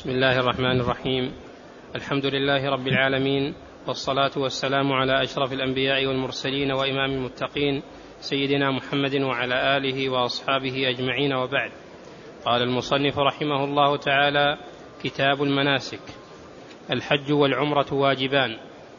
بسم الله الرحمن الرحيم. الحمد لله رب العالمين، والصلاة والسلام على أشرف الأنبياء والمرسلين وإمام المتقين سيدنا محمد وعلى آله وأصحابه أجمعين، وبعد. قال المصنف رحمه الله تعالى: كتاب المناسك. الحج والعمرة واجبان.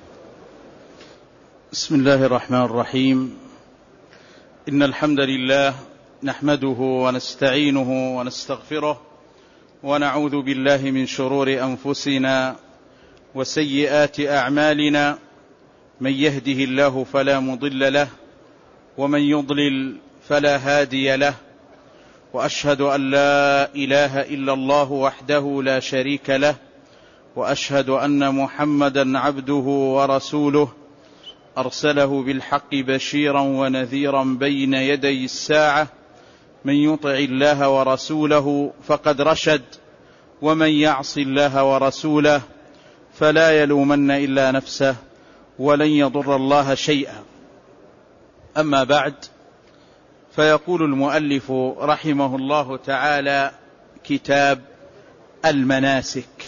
بسم الله الرحمن الرحيم. إن الحمد لله نحمده ونستعينه ونستغفره، ونعوذ بالله من شرور أنفسنا وسيئات أعمالنا. من يهده الله فلا مضل له، ومن يضلل فلا هادي له. وأشهد أن لا إله إلا الله وحده لا شريك له، وأشهد أن محمدا عبده ورسوله، أرسله بالحق بشيرا ونذيرا بين يدي الساعة. من يطع الله ورسوله فقد رشد، ومن يعص الله ورسوله فلا يلومن إلا نفسه، ولن يضر الله شيئا. أما بعد، فيقول المؤلف رحمه الله تعالى: كتاب المناسك.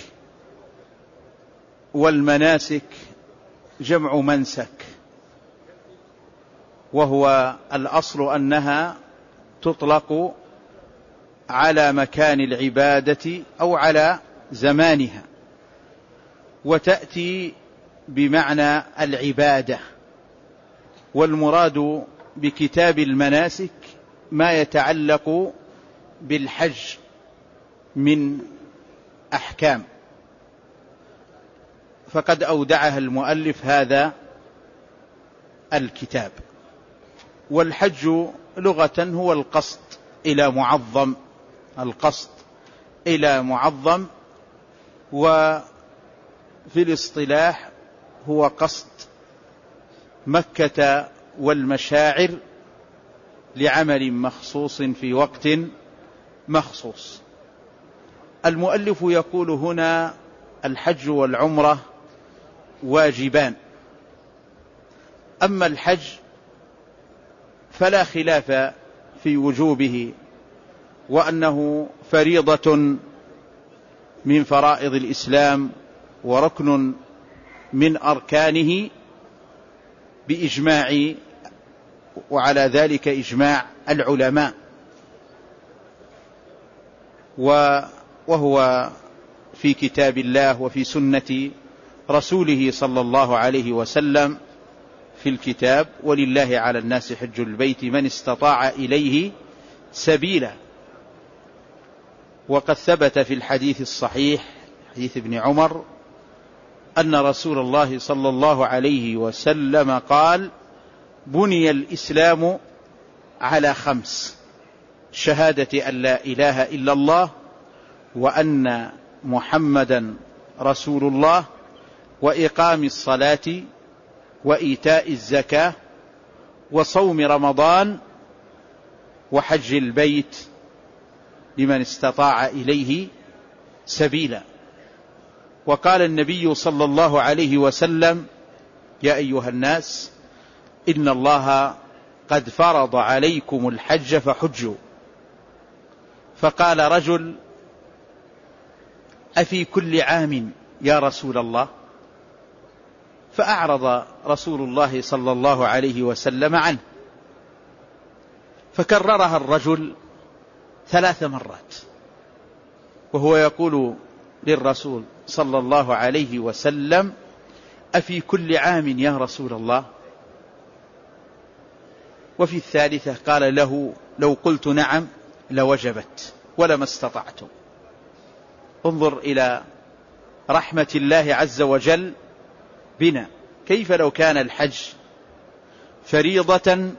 والمناسك جمع منسك، وهو الأصل أنها تطلق على مكان العبادة أو على زمانها، وتأتي بمعنى العبادة. والمراد بكتاب المناسك ما يتعلق بالحج من أحكام، فقد أودعها المؤلف هذا الكتاب. والحج لغة هو القصد إلى معظم، القصد إلى معظم، وفي الاصطلاح هو قصد مكة والمشاعر لعمل مخصوص في وقت مخصوص. المؤلف يقول هنا: الحج والعمرة واجبان. أما الحج فلا خلاف في وجوبه، وأنه فريضة من فرائض الإسلام وركن من أركانه بإجماع، وعلى ذلك إجماع العلماء. وهو في كتاب الله وفي سنة رسوله صلى الله عليه وسلم في الكتاب: ولله على الناس حج البيت من استطاع إليه سبيلا. وقد ثبت في الحديث الصحيح، حديث ابن عمر، أن رسول الله صلى الله عليه وسلم قال: بني الإسلام على 5: شهادة أن لا إله إلا الله، وأن محمدا رسول الله، وإقام الصلاة، وإيتاء الزكاة، وصوم رمضان، وحج البيت لمن استطاع إليه سبيلا. وقال النبي صلى الله عليه وسلم: يا أيها الناس، إن الله قد فرض عليكم الحج فحجوا. فقال رجل: أفي كل عام يا رسول الله؟ فأعرض رسول الله صلى الله عليه وسلم عنه، فكررها الرجل 3 مرات، وهو يقول للرسول صلى الله عليه وسلم: أفي كل عام يا رسول الله؟ وفي الثالثة قال له: لو قلت نعم لوجبت ولما استطعتم. انظر إلى رحمة الله عز وجل بنا، كيف لو كان الحج فريضة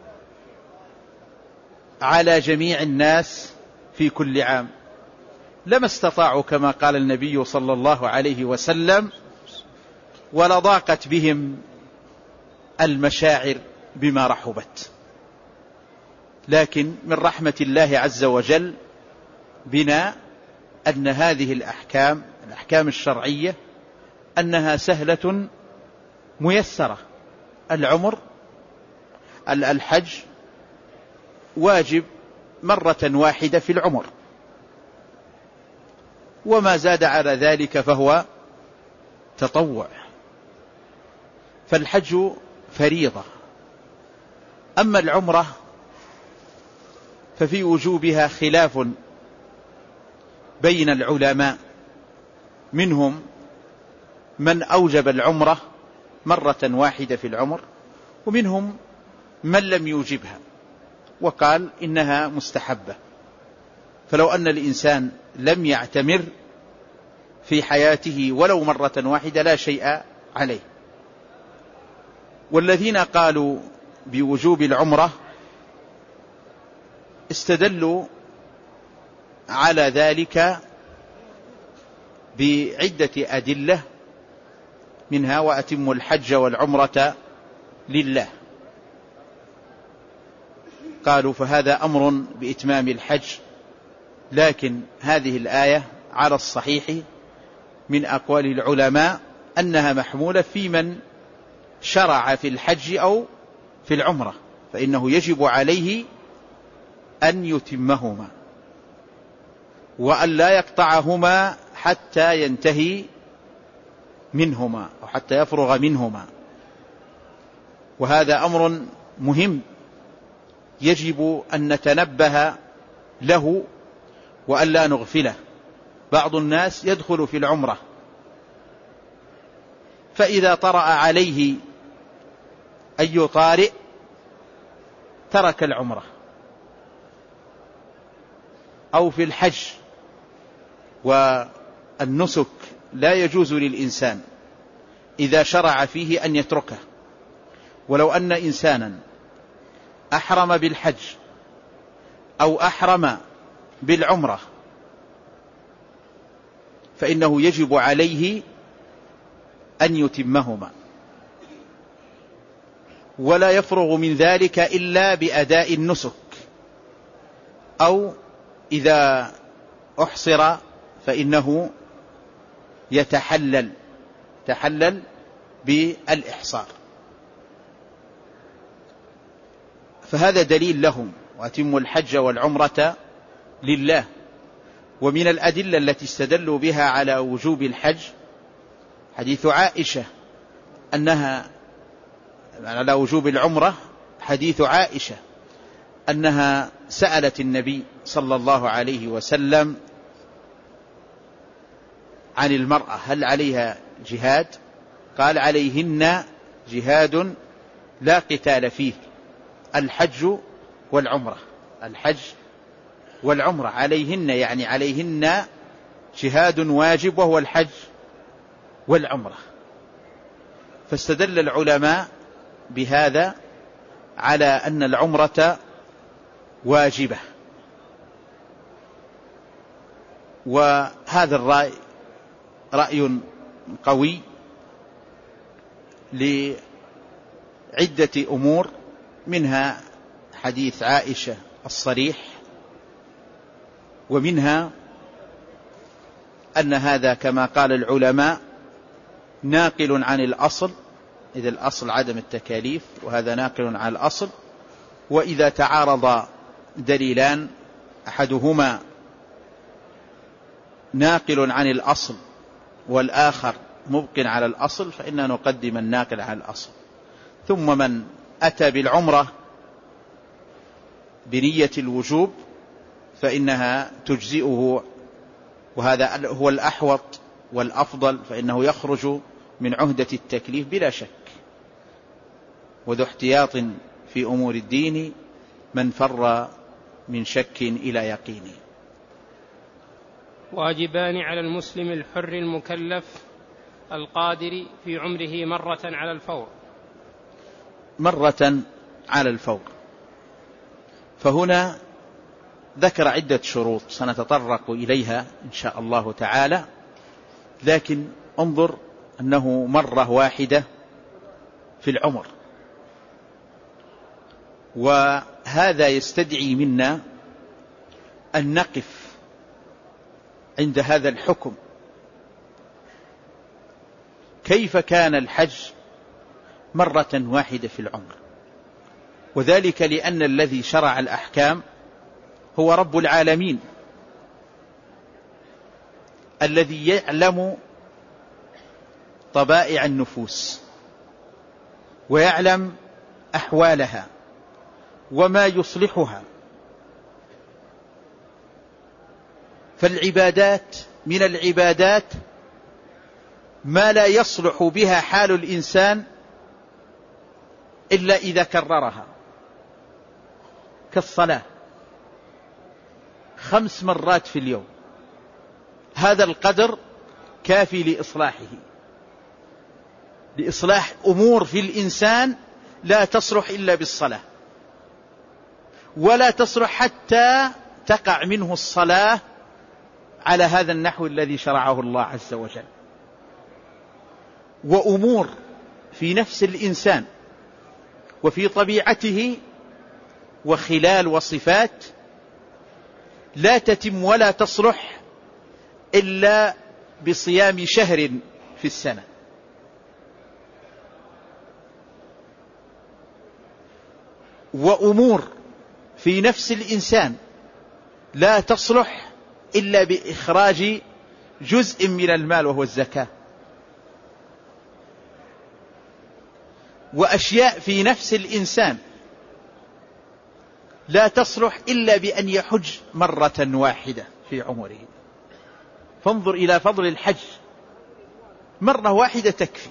على جميع الناس في كل عام لما استطاعوا، كما قال النبي صلى الله عليه وسلم، ولضاقت بهم المشاعر بما رحبت. لكن من رحمة الله عز وجل بنا أن هذه الأحكام الشرعية أنها سهلة ميسرة. الحج واجب مرة واحدة في العمر، وما زاد على ذلك فهو تطوع. فالحج فريضة. أما العمرة ففي وجوبها خلاف بين العلماء، منهم من أوجب العمرة مرة واحدة في العمر، ومنهم من لم يوجبها وقال إنها مستحبة. فلو أن الإنسان لم يعتمر في حياته ولو مرة واحدة لا شيء عليه. والذين قالوا بوجوب العمرة استدلوا على ذلك بعدة أدلة، منها وأتموا الحج والعمرة لله. قالوا فهذا أمر بإتمام الحج، لكن هذه الآية على الصحيح من أقوال العلماء أنها محمولة في من شرع في الحج أو في العمرة، فإنه يجب عليه أن يتمهما وأن لا يقطعهما حتى ينتهي منهما أو حتى يفرغ منهما. وهذا أمر مهم يجب أن نتنبه له وأن لا نغفله. بعض الناس يدخل في العمرة فإذا طرأ عليه أي طارئ ترك العمرة، أو في الحج والنسك لا يجوز للإنسان إذا شرع فيه أن يتركه. ولو أن إنسانا أحرم بالحج أو أحرم بالعمرة فإنه يجب عليه أن يتمهما، ولا يفرغ من ذلك إلا بأداء النسك، أو إذا أحصر فإنه يتحلل بالإحصار. فهذا دليل لهم وأتموا الحج والعمرة لله. ومن الأدلة التي استدلوا بها على وجوب الحج حديث عائشة أنها على وجوب العمرة، حديث عائشة أنها سألت النبي صلى الله عليه وسلم عن المرأة هل عليها جهاد؟ قال عليهن جهاد لا قتال فيه، الحج والعمرة. الحج والعمرة عليهن، يعني عليهن جهاد واجب وهو الحج والعمرة. فاستدل العلماء بهذا على أن العمرة واجبة. وهذا الرأي رأي قوي لعدة أمور، منها حديث عائشة الصريح، ومنها أن هذا كما قال العلماء ناقل عن الأصل، إذا الأصل عدم التكاليف وهذا ناقل عن الأصل. وإذا تعارض دليلان أحدهما ناقل عن الأصل والآخر مبق على الأصل فإننا نقدم الناقل على الأصل. ثم من أتى بالعمرة بنية الوجوب فإنها تجزئه، وهذا هو الأحوط والأفضل، فإنه يخرج من عهدة التكليف بلا شك. وذو احتياط في أمور الدين من فر من شك إلى يقين. واجبان على المسلم الحر المكلف القادر في عمره مرة على الفور. مرة على الفور، فهنا ذكر عدة شروط سنتطرق إليها إن شاء الله تعالى، لكن انظر أنه مرة واحدة في العمر، وهذا يستدعي منا أن نقف عند هذا الحكم. كيف كان الحج مرة واحدة في العمر؟ وذلك لأن الذي شرع الأحكام هو رب العالمين الذي يعلم طبائع النفوس ويعلم أحوالها وما يصلحها. فالعبادات من العبادات ما لا يصلح بها حال الإنسان إلا إذا كررها، كالصلاة 5 مرات في اليوم، هذا القدر كافي لإصلاح أمور في الإنسان لا تصلح إلا بالصلاة، ولا تصلح حتى تقع منه الصلاة على هذا النحو الذي شرعه الله عز وجل. وأمور في نفس الإنسان وفي طبيعته وخلال وصفات لا تتم ولا تصلح إلا بصيام شهر في السنة. وأمور في نفس الإنسان لا تصلح إلا بإخراج جزء من المال وهو الزكاة. وأشياء في نفس الإنسان لا تصلح إلا بأن يحج مرة واحدة في عمره. فانظر إلى فضل الحج، مرة واحدة تكفي.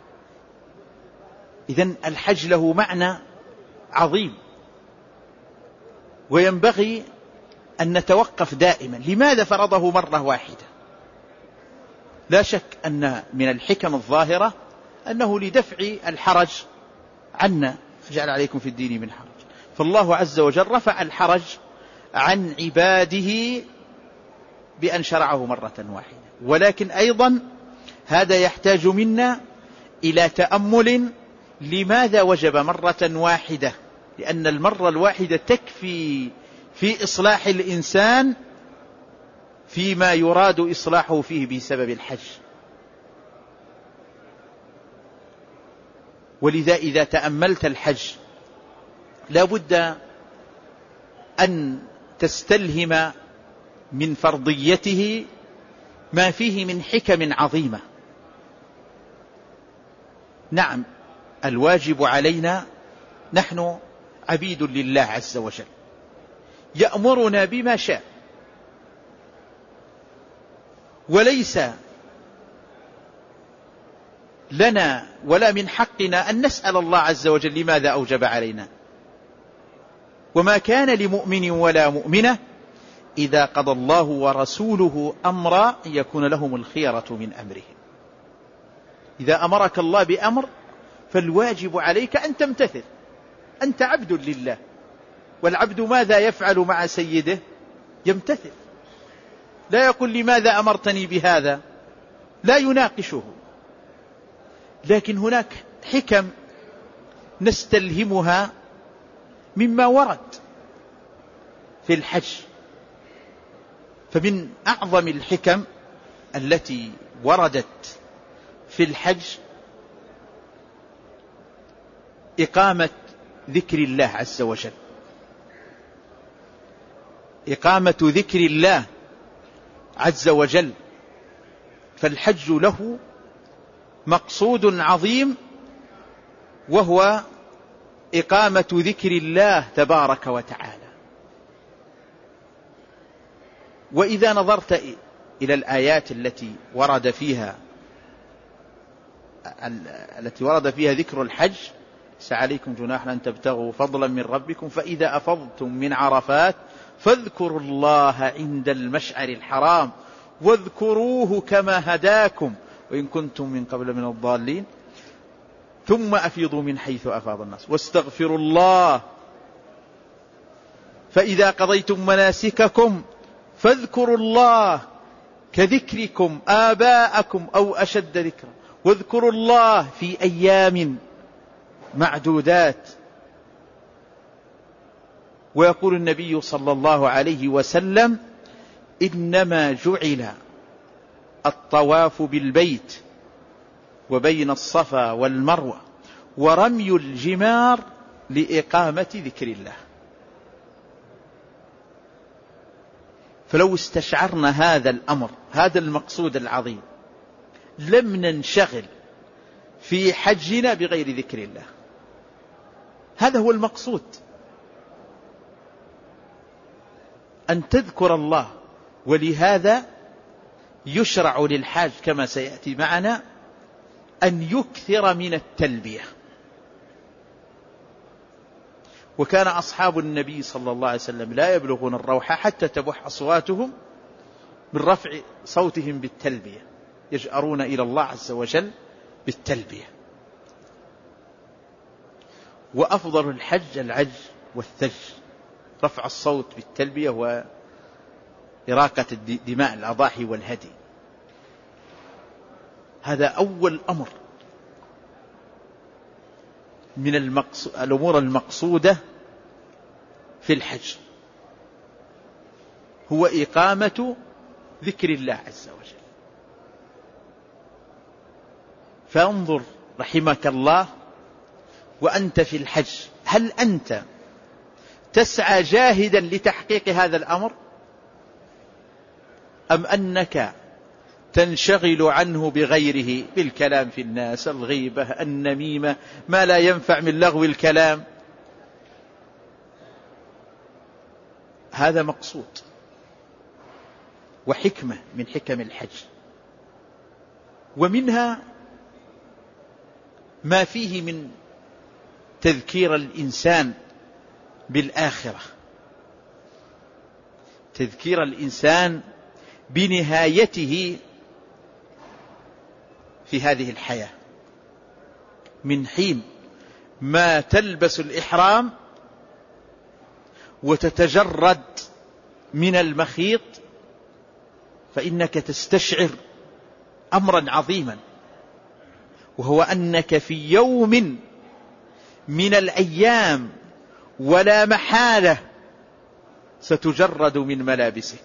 إذن الحج له معنى عظيم، وينبغي أن نتوقف دائما لماذا فرضه مرة واحدة. لا شك أن من الحكم الظاهرة أنه لدفع الحرج عنا، فجعل عليكم في الدين من حرج. فالله عز وجل رفع الحرج عن عباده بأن شرعه مرة واحدة. ولكن أيضا هذا يحتاج منا إلى تأمل لماذا وجب مرة واحدة، لأن المرة الواحدة تكفي في إصلاح الإنسان فيما يراد إصلاحه فيه بسبب الحج. ولذا إذا تأملت الحج لا بد أن تستلهم من فرضيته ما فيه من حكم عظيمة. نعم، الواجب علينا، نحن عبيد لله عز وجل، يأمرنا بما شاء، وليس لنا ولا من حقنا أن نسأل الله عز وجل لماذا أوجب علينا. وما كان لمؤمن ولا مؤمنة إذا قضى الله ورسوله أمرا يكون لهم الخيرة من أمرهم. إذا أمرك الله بأمر فالواجب عليك أن تمتثل، أنت عبد لله، والعبد ماذا يفعل مع سيده؟ يمتثل. لا يقول لماذا أمرتني بهذا، لا يناقشه. لكن هناك حكم نستلهمها مما ورد في الحج. فمن أعظم الحكم التي وردت في الحج إقامة ذكر الله عز وجل، إقامة ذكر الله عز وجل. فالحج له مقصود عظيم، وهو إقامة ذكر الله تبارك وتعالى. وإذا نظرت إلى الآيات التي ورد فيها ذكر الحج: سعليكم جناح أن تبتغوا فضلا من ربكم فإذا أفضتم من عرفات فاذكروا الله عند المشعر الحرام واذكروه كما هداكم وإن كنتم من قبل من الضالين ثم أفيضوا من حيث أفاض الناس واستغفروا الله فإذا قضيتم مناسككم فاذكروا الله كذكركم آباءكم أو أشد ذكرا واذكروا الله في أيام معدودات. ويقول النبي صلى الله عليه وسلم: إنما جعل الطواف بالبيت وبين الصفا والمروة ورمي الجمار لإقامة ذكر الله. فلو استشعرنا هذا الأمر، هذا المقصود العظيم. لم ننشغل في حجنا بغير ذكر الله، هذا هو المقصود، أن تذكر الله. ولهذا يشرع للحاج كما سيأتي معنا أن يكثر من التلبية. وكان أصحاب النبي صلى الله عليه وسلم لا يبلغون الروحة حتى تبح أصواتهم من رفع صوتهم بالتلبية، يجأرون إلى الله عز وجل بالتلبية. وأفضل الحج العج والثج، رفع الصوت بالتلبية وإراقة دماء الأضاحي والهدي. هذا أول أمر من الأمور المقصودة في الحج، هو إقامة ذكر الله عز وجل. فانظر رحمك الله وأنت في الحج، هل أنت تسعى جاهدا لتحقيق هذا الأمر، أم أنك تنشغل عنه بغيره، بالكلام في الناس، الغيبة، النميمة، ما لا ينفع من لغو الكلام؟ هذا مقصود وحكمة من حكم الحج. ومنها ما فيه من تذكير الإنسان بالآخرة، تذكير الإنسان بنهايته في هذه الحياة، من حين ما تلبس الإحرام وتتجرد من المخيط فإنك تستشعر أمرا عظيما، وهو أنك في يوم من الأيام ولا محالة ستجرد من ملابسك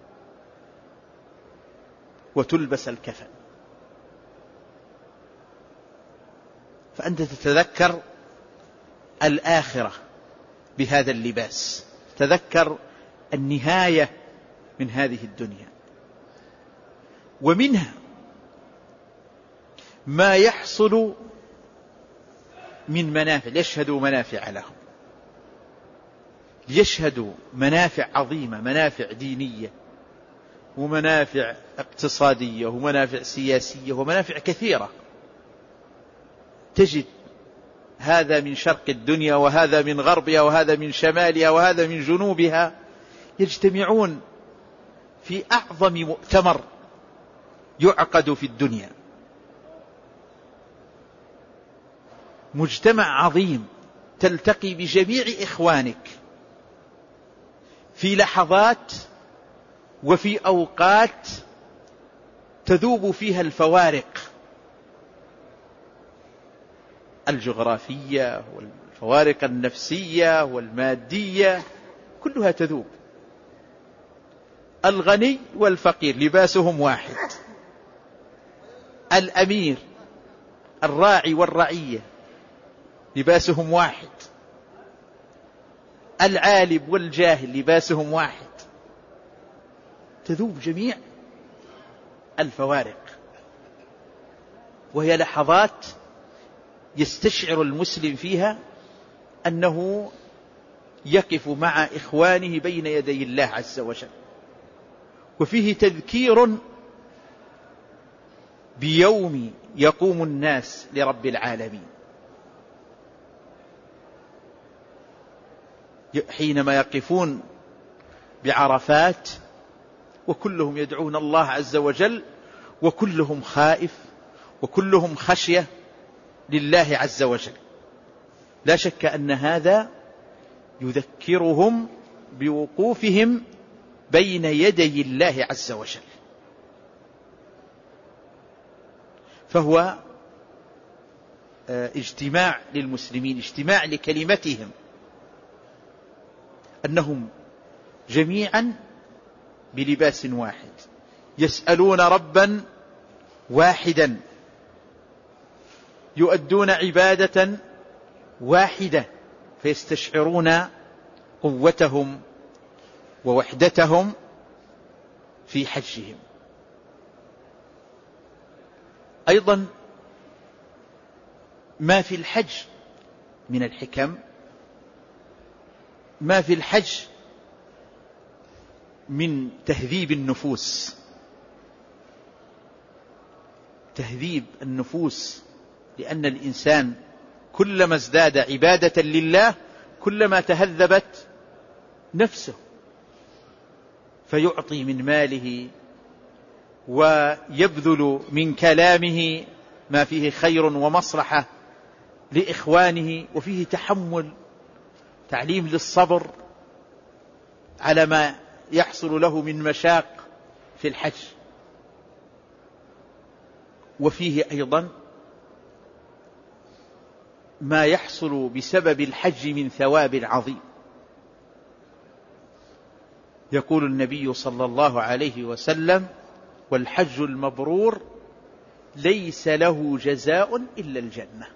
وتلبس الكفن. فأنت تتذكر الآخرة بهذا اللباس، تذكر النهاية من هذه الدنيا. ومنها ما يحصل من منافع، يشهدوا منافع لهم، يشهدوا منافع عظيمة، منافع دينية ومنافع اقتصادية ومنافع سياسية ومنافع كثيرة. تجد هذا من شرق الدنيا وهذا من غربها وهذا من شمالها وهذا من جنوبها، يجتمعون في أعظم مؤتمر يعقد في الدنيا، مجتمع عظيم تلتقي بجميع إخوانك في لحظات وفي أوقات تذوب فيها الفوارق الجغرافية والفوارق النفسية والمادية، كلها تذوب. الغني والفقير لباسهم واحد، الأمير الراعي والرعية لباسهم واحد، العالم والجاهل لباسهم واحد، تذوب جميع الفوارق. وهي لحظات يستشعر المسلم فيها أنه يقف مع إخوانه بين يدي الله عز وجل. وفيه تذكير بيوم يقوم الناس لرب العالمين، حينما يقفون بعرفات وكلهم يدعون الله عز وجل وكلهم خائف وكلهم خشية لله عز وجل. لا شك أن هذا يذكرهم بوقوفهم بين يدي الله عز وجل. فهو اجتماع للمسلمين، اجتماع لكلمتهم، أنهم جميعا بلباس واحد يسألون ربا واحدا، يؤدون عبادة واحدة، فيستشعرون قوتهم ووحدتهم في حجهم. أيضا ما في الحج من الحكم، ما في الحج من تهذيب النفوس، تهذيب النفوس، لأن الإنسان كلما ازداد عبادة لله كلما تهذبت نفسه، فيعطي من ماله ويبذل من كلامه ما فيه خير ومصلحة لإخوانه، وفيه تحمل، تعليم للصبر على ما يحصل له من مشاق في الحج. وفيه أيضا ما يحصل بسبب الحج من ثواب عظيم. يقول النبي صلى الله عليه وسلم: والحج المبرور ليس له جزاء إلا الجنة.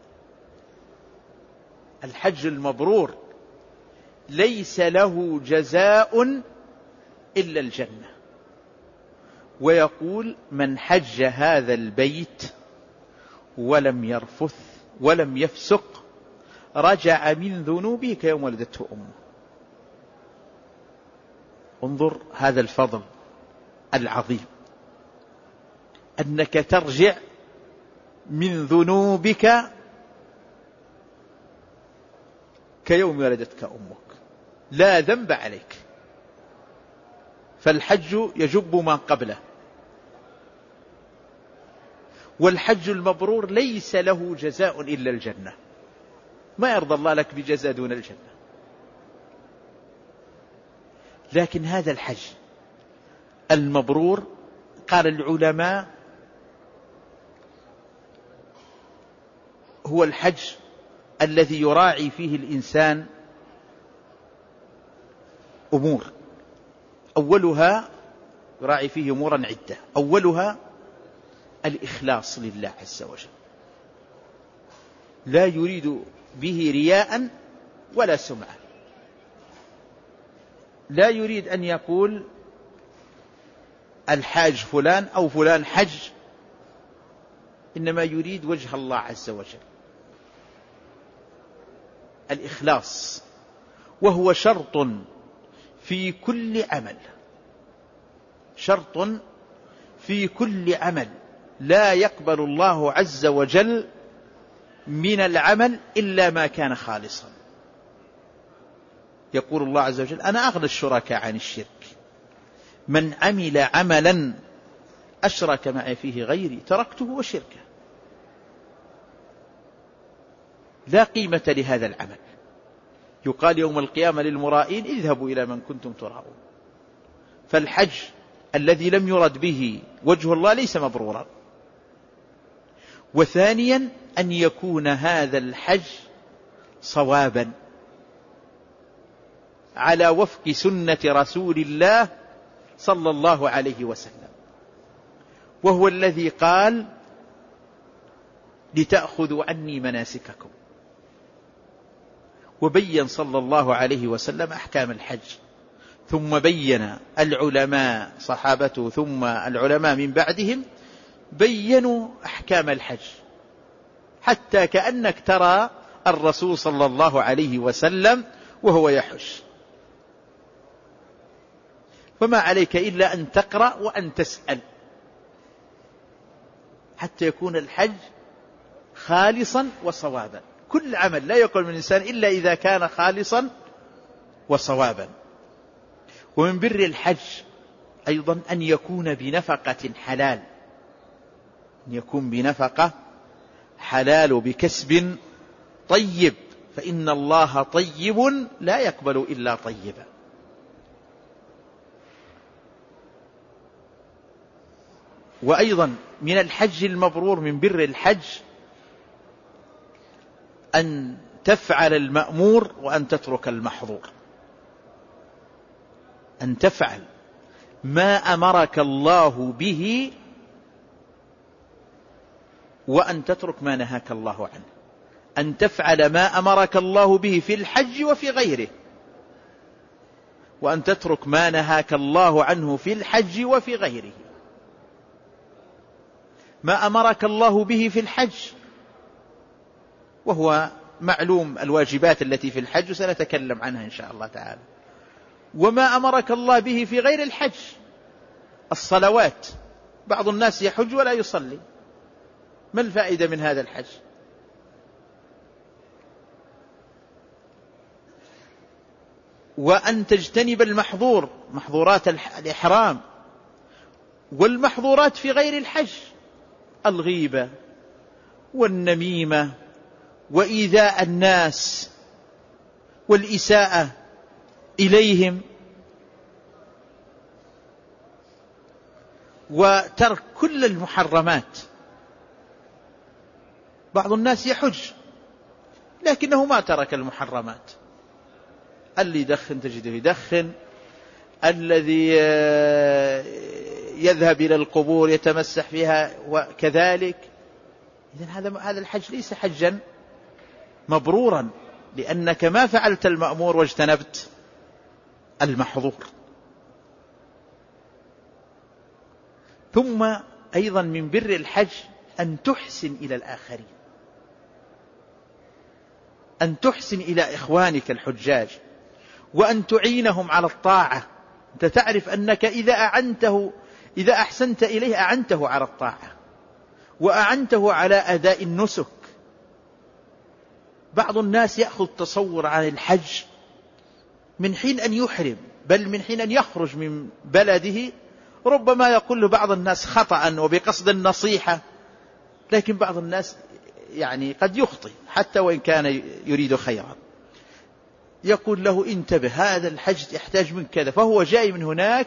الحج المبرور ليس له جزاء إلا الجنة. ويقول: من حج هذا البيت ولم يرفث ولم يفسق رجع من ذنوبه كيوم ولدته أمه. انظر هذا الفضل العظيم، أنك ترجع من ذنوبك كيوم ولدتك أمك، لا ذنب عليك. فالحج يجب ما قبله. والحج المبرور ليس له جزاء إلا الجنة، ما يرضى الله لك بجزاء دون الجنة. لكن هذا الحج المبرور قال العلماء هو الحج الذي يراعي فيه الإنسان أمور، أولها يراعي فيه أمورا عدة، أولها الإخلاص لله عز وجل، لا يريد به رياء ولا سمعة، لا يريد أن يقول الحاج فلان أو فلان حج، إنما يريد وجه الله عز وجل. الإخلاص وهو شرط في كل عمل، شرط في كل عمل، لا يقبل الله عز وجل من العمل إلا ما كان خالصا. يقول الله عز وجل: أنا أغنى الشركاء عن الشرك، من عمل عملا أشرك معي فيه غيري تركته وشركه. لا قيمة لهذا العمل. يقال يوم القيامة للمرائين: اذهبوا إلى من كنتم تراءون. فالحج الذي لم يرد به وجه الله ليس مبرورا. وثانيا أن يكون هذا الحج صوابا على وفق سنة رسول الله صلى الله عليه وسلم، وهو الذي قال: لتأخذوا عني مناسككم. وبين صلى الله عليه وسلم أحكام الحج، ثم بين العلماء صحابته ثم العلماء من بعدهم بينوا أحكام الحج، حتى كأنك ترى الرسول صلى الله عليه وسلم وهو يحج. فما عليك إلا أن تقرأ وأن تسأل حتى يكون الحج خالصا وصوابا. كل عمل لا يقبل من الإنسان إلا إذا كان خالصا وصوابا. ومن بر الحج أيضا أن يكون بنفقة حلال، أن يكون بنفقة حلال بكسب طيب، فإن الله طيب لا يقبل إلا طيبا. وأيضا من الحج المبرور، من بر الحج، أن تفعل المأمور وأن تترك المحظور، أن تفعل ما أمرك الله به وأن تترك ما نهاك الله عنه، أن تفعل ما أمرك الله به في الحج وفي غيره، وأن تترك ما نهاك الله عنه في الحج وفي غيره. ما أمرك الله به في الحج، وهو معلوم الواجبات التي في الحج وسنتكلم عنها إن شاء الله تعالى، وما أمرك الله به في غير الحج، الصلوات. بعض الناس يحج ولا يصلي، ما الفائدة من هذا الحج؟ وأن تجتنب المحظور، محظورات الإحرام، والمحظورات في غير الحج، الغيبة والنميمة وإيذاء الناس والإساءة إليهم، وترك كل المحرمات. بعض الناس يحج لكنه ما ترك المحرمات، اللي يدخن تجده يدخن، الذي يذهب إلى القبور يتمسح فيها وكذلك. إذن هذا الحج ليس حجا مبرورا، لأنك ما فعلت المأمور واجتنبت المحظور. ثم أيضا من بر الحج أن تحسن إلى الآخرين، أن تحسن إلى إخوانك الحجاج، وأن تعينهم على الطاعة. أنت تعرف أنك إذا أحسنت إليه أعنته على الطاعة وأعنته على أداء النسك. بعض الناس يأخذ تصور عن الحج من حين أن يحرم، بل من حين أن يخرج من بلده. ربما يقول له بعض الناس خطأ وبقصد النصيحة، لكن بعض الناس يعني قد يخطئ حتى وإن كان يريد خيرا. يقول له انتبه، هذا الحج يحتاج من كذا، فهو جاي من هناك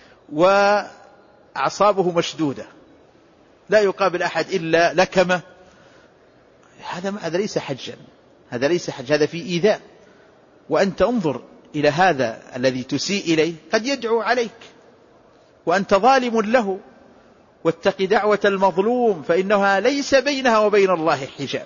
وأعصابه مشدودة، لا يقابل أحد إلا لكمة. هذا ليس حجا، هذا ليس حج، هذا فيه إيذاء. وأنت انظر إلى هذا الذي تسيء إليه، قد يدعو عليك وأنت ظالم له. واتق دعوة المظلوم فإنها ليس بينها وبين الله حجاب.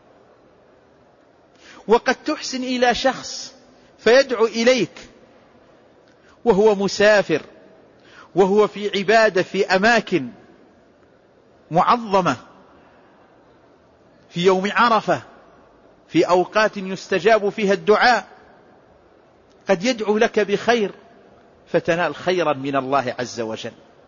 وقد تحسن إلى شخص فيدعو إليك وهو مسافر، وهو في عبادة في أماكن معظمة، في يوم عرفة، في أوقات يستجاب فيها الدعاء، قد يدعو لك بخير فتنال خيرا من الله عز وجل.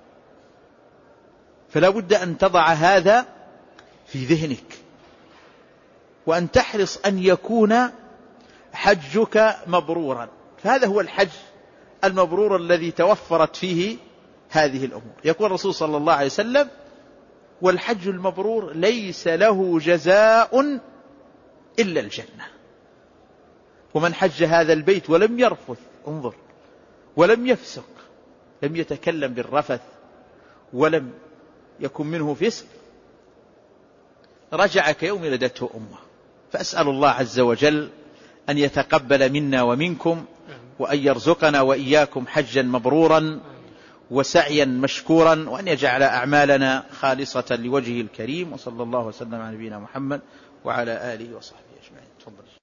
فلا بد أن تضع هذا في ذهنك، وأن تحرص أن يكون حجك مبرورا. فهذا هو الحج المبرور الذي توفرت فيه هذه الأمور. يقول الرسول صلى الله عليه وسلم: والحج المبرور ليس له جزاء إلا الجنة. ومن حج هذا البيت ولم يرفث، انظر، ولم يفسق، لم يتكلم بالرفث ولم يكن منه فسق، رجع كيوم ولدته أمه. فأسأل الله عز وجل أن يتقبل منا ومنكم، وأن يرزقنا وإياكم حجا مبرورا وسعيا مشكورا، وأن يجعل أعمالنا خالصة لوجهه الكريم. وصلى الله وسلم على نبينا محمد وعلى آله وصحبه أجمعين. تفضل.